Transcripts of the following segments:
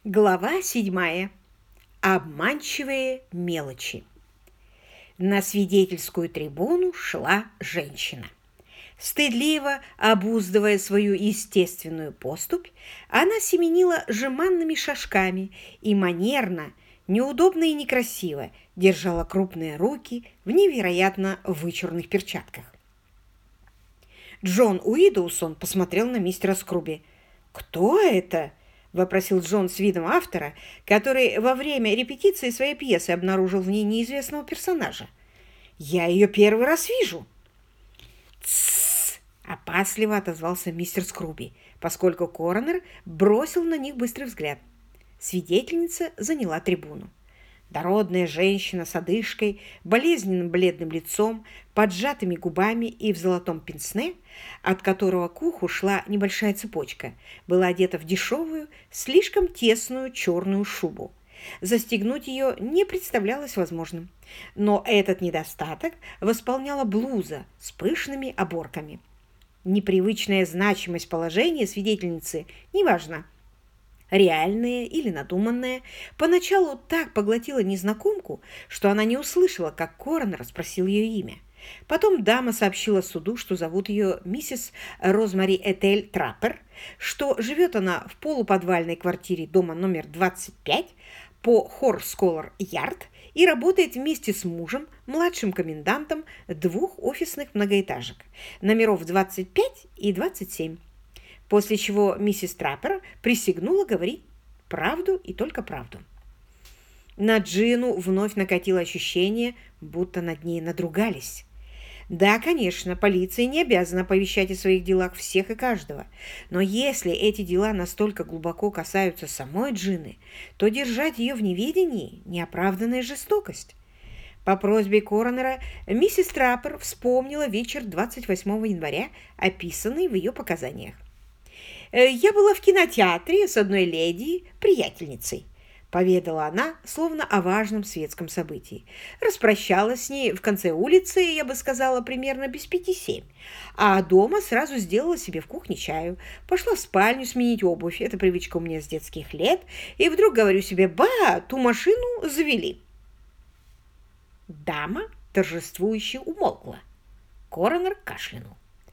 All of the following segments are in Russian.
Глава 7. Обманчивые мелочи. На свидетельскую трибуну шла женщина. Стыдливо обуздывая свою естественную поступь, она семенила жеманными шажками и манерно, неудобно и некрасиво держала крупные руки в невероятно вычурных перчатках. Джон Уидоусон посмотрел на мистера Скруби. «Кто это?» — вопросил Джон с видом автора, который во время репетиции своей пьесы обнаружил в ней неизвестного персонажа. «Я ее первый раз вижу». «Тссс!» — опасливо отозвался мистер Скруби, поскольку коронер бросил на них быстрый взгляд. Свидетельница заняла трибуну. Дородная женщина с одышкой, болезненным бледным лицом, поджатыми губами и в золотом пенсне, от которого к уху шла небольшая цепочка, была одета в дешевую, слишком тесную черную шубу. Застегнуть ее не представлялось возможным, но этот недостаток восполняла блуза с пышными оборками. Непривычная значимость положения свидетельницы, неважно, реальное или надуманное, поначалу так поглотила незнакомку, что она не услышала, как коронер спросил ее имя. Потом дама сообщила суду, что зовут ее миссис Розмари Этель Траппер, что живет она в полуподвальной квартире дома номер 25 по Хорсколлар-Ярд и работает вместе с мужем, младшим комендантом двух офисных многоэтажек, номеров 25 и 27. После чего миссис Траппер присягнула говорить правду и только правду. На Джину вновь накатило ощущение, будто над ней надругались. Да, конечно, полиция не обязана оповещать о своих делах всех и каждого, но если эти дела настолько глубоко касаются самой Джины, то держать ее в неведении – неоправданная жестокость. По просьбе коронера миссис Траппер вспомнила вечер 28 января, описанный в ее показаниях. «Я была в кинотеатре с одной леди, приятельницей», — поведала она, словно о важном светском событии. Распрощалась с ней в конце улицы, я бы сказала, примерно без 5:07, а дома сразу сделала себе в кухне чаю. Пошла в спальню сменить обувь, это привычка у меня с детских лет, и вдруг говорю себе: «Ба, ту машину завели». Дама торжествующе умолкла. Коронер кашлянул.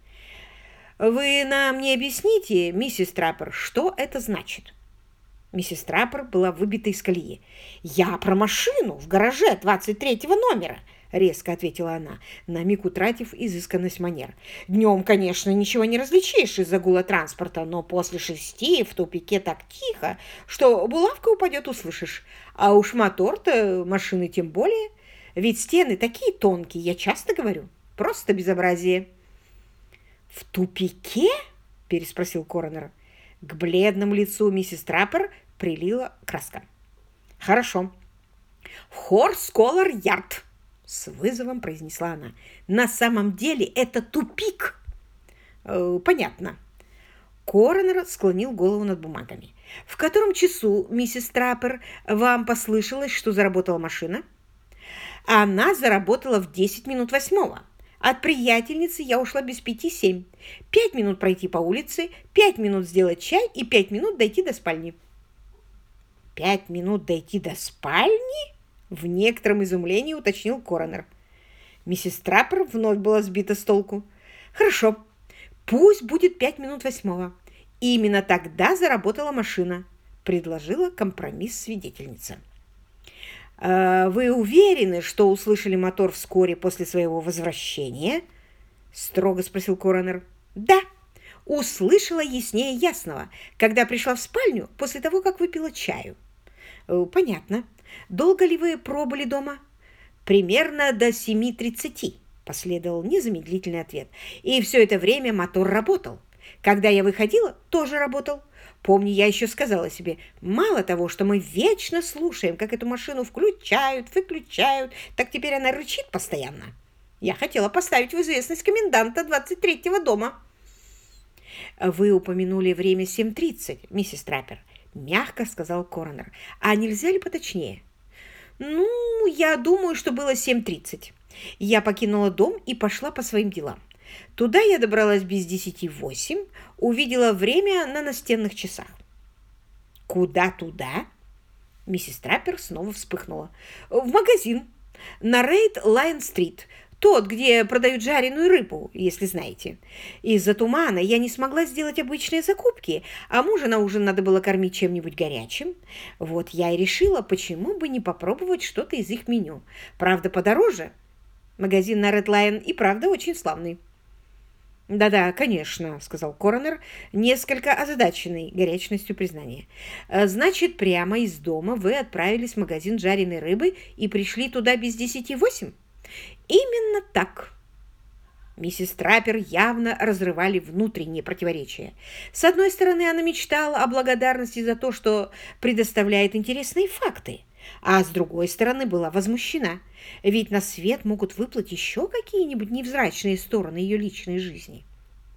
«Вы нам не объясните, миссис Траппер, что это значит?» Миссис Траппер была выбита из колеи. «Я про машину в гараже 23-го номера», — резко ответила она, на миг утратив изысканность манер. «Днем, конечно, ничего не различишь из-за гула транспорта, но после 6 в тупике так тихо, что булавка упадет, услышишь. А уж мотор-то машины тем более. Ведь стены такие тонкие, я часто говорю. Просто безобразие». «В тупике?» – переспросил коронер. К бледному лицу миссис Траппер прилила краска. «Хорошо. В Хорсколлар-Ярд», – с вызовом произнесла она. «На самом деле это тупик». «Понятно». Коронер склонил голову над бумагами. «В котором часу, миссис Траппер, вам послышалось, что заработала машина?» «Она заработала в 10 минут 8. От приятельницы я ушла без 5:07. 5 минут пройти по улице, 5 минут сделать чай и 5 минут дойти до спальни». 5 минут дойти до спальни? В некотором изумлении уточнил коронер. Миссис Траппер вновь была сбита с толку. «Хорошо, пусть будет 5 минут 8. Именно тогда заработала машина», предложила компромисс свидетельница. «Вы уверены, что услышали мотор вскоре после своего возвращения?» — строго спросил коронер. «Да, услышала яснее ясного, когда пришла в спальню после того, как выпила чаю». «Понятно. Долго ли вы пробыли дома?» «Примерно до 7:30», — последовал незамедлительный ответ. «И все это время мотор работал. Когда я выходила, тоже работал. Помню, я еще сказала себе, мало того, что мы вечно слушаем, как эту машину включают, выключают, так теперь она рычит постоянно. Я хотела поставить в известность коменданта 23-го дома». «Вы упомянули время 7:30, миссис Траппер», — мягко сказал коронер. «А нельзя ли поточнее?» «Ну, я думаю, что было 7:30. Я покинула дом и пошла по своим делам. Туда я добралась без 10:08, увидела время на настенных часах». Куда туда? Миссис Траппер снова вспыхнула. В магазин. На Рейд-Лайн-стрит. Тот, где продают жареную рыбу, если знаете. Из-за тумана я не смогла сделать обычные закупки, а мужа на ужин надо было кормить чем-нибудь горячим. Вот я и решила, почему бы не попробовать что-то из их меню. Правда, подороже. Магазин на Ред Лайн и правда очень славный. «Да-да, конечно», — сказал коронер, несколько озадаченный горячностью признания. «Значит, прямо из дома вы отправились в магазин жареной рыбы и пришли туда без 10:08?» «Именно так». Миссис Траппер явно разрывали внутренние противоречия. С одной стороны, она мечтала о благодарности за то, что предоставляет интересные факты, а с другой стороны была возмущена, ведь на свет могут выплыть еще какие-нибудь невзрачные стороны ее личной жизни.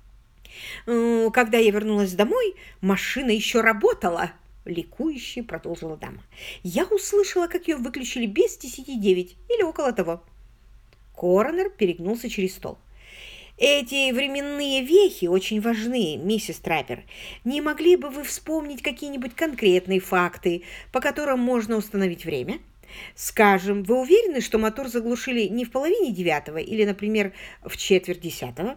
«Когда я вернулась домой, машина еще работала», — ликующе продолжила дама. «Я услышала, как ее выключили без 10:09 или около того». Коронер перегнулся через стол. «Эти временные вехи очень важны, миссис Траппер. Не могли бы вы вспомнить какие-нибудь конкретные факты, по которым можно установить время? Скажем, вы уверены, что мотор заглушили не в 8:30 или, например, в 9:45?»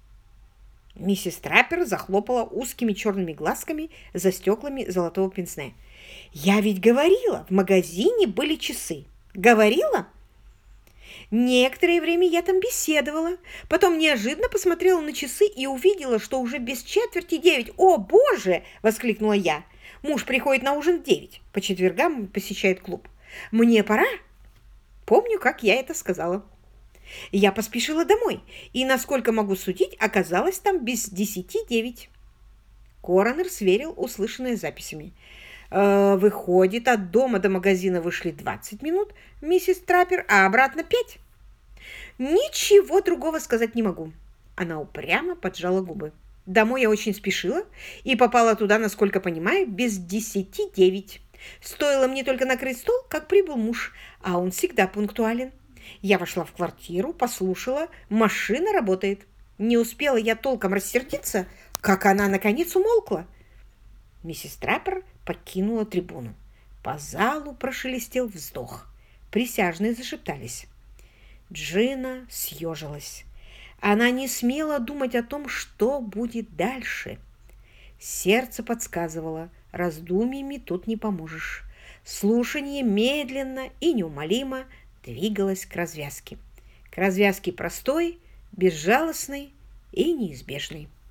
Миссис Траппер захлопала узкими черными глазками за стеклами золотого пенсне. «Я ведь говорила, в магазине были часы. Говорила?» Некоторое время я там беседовала, потом неожиданно посмотрела на часы и увидела, что уже без 9:45. «О, Боже!» – воскликнула я. «Муж приходит на ужин в 9, по четвергам посещает клуб. Мне пора?» Помню, как я это сказала. Я поспешила домой, и, насколько могу судить, оказалась там без 10:09. Коронер сверил услышанное с записями. «Выходит, от дома до магазина вышли 20 минут, миссис Траппер, а обратно 5. «Ничего другого сказать не могу». Она упрямо поджала губы. «Домой я очень спешила и попала туда, насколько понимаю, без 10:09. Стоило мне только накрыть стол, как прибыл муж, а он всегда пунктуален. Я вошла в квартиру, послушала, машина работает. Не успела я толком рассердиться, как она, наконец, умолкла». Миссис Траппер покинула трибуну. По залу прошелестел вздох. Присяжные зашептались. Джина съежилась. Она не смела думать о том, что будет дальше. Сердце подсказывало, раздумьями тут не поможешь. Слушание медленно и неумолимо двигалось к развязке. К развязке простой, безжалостной и неизбежной.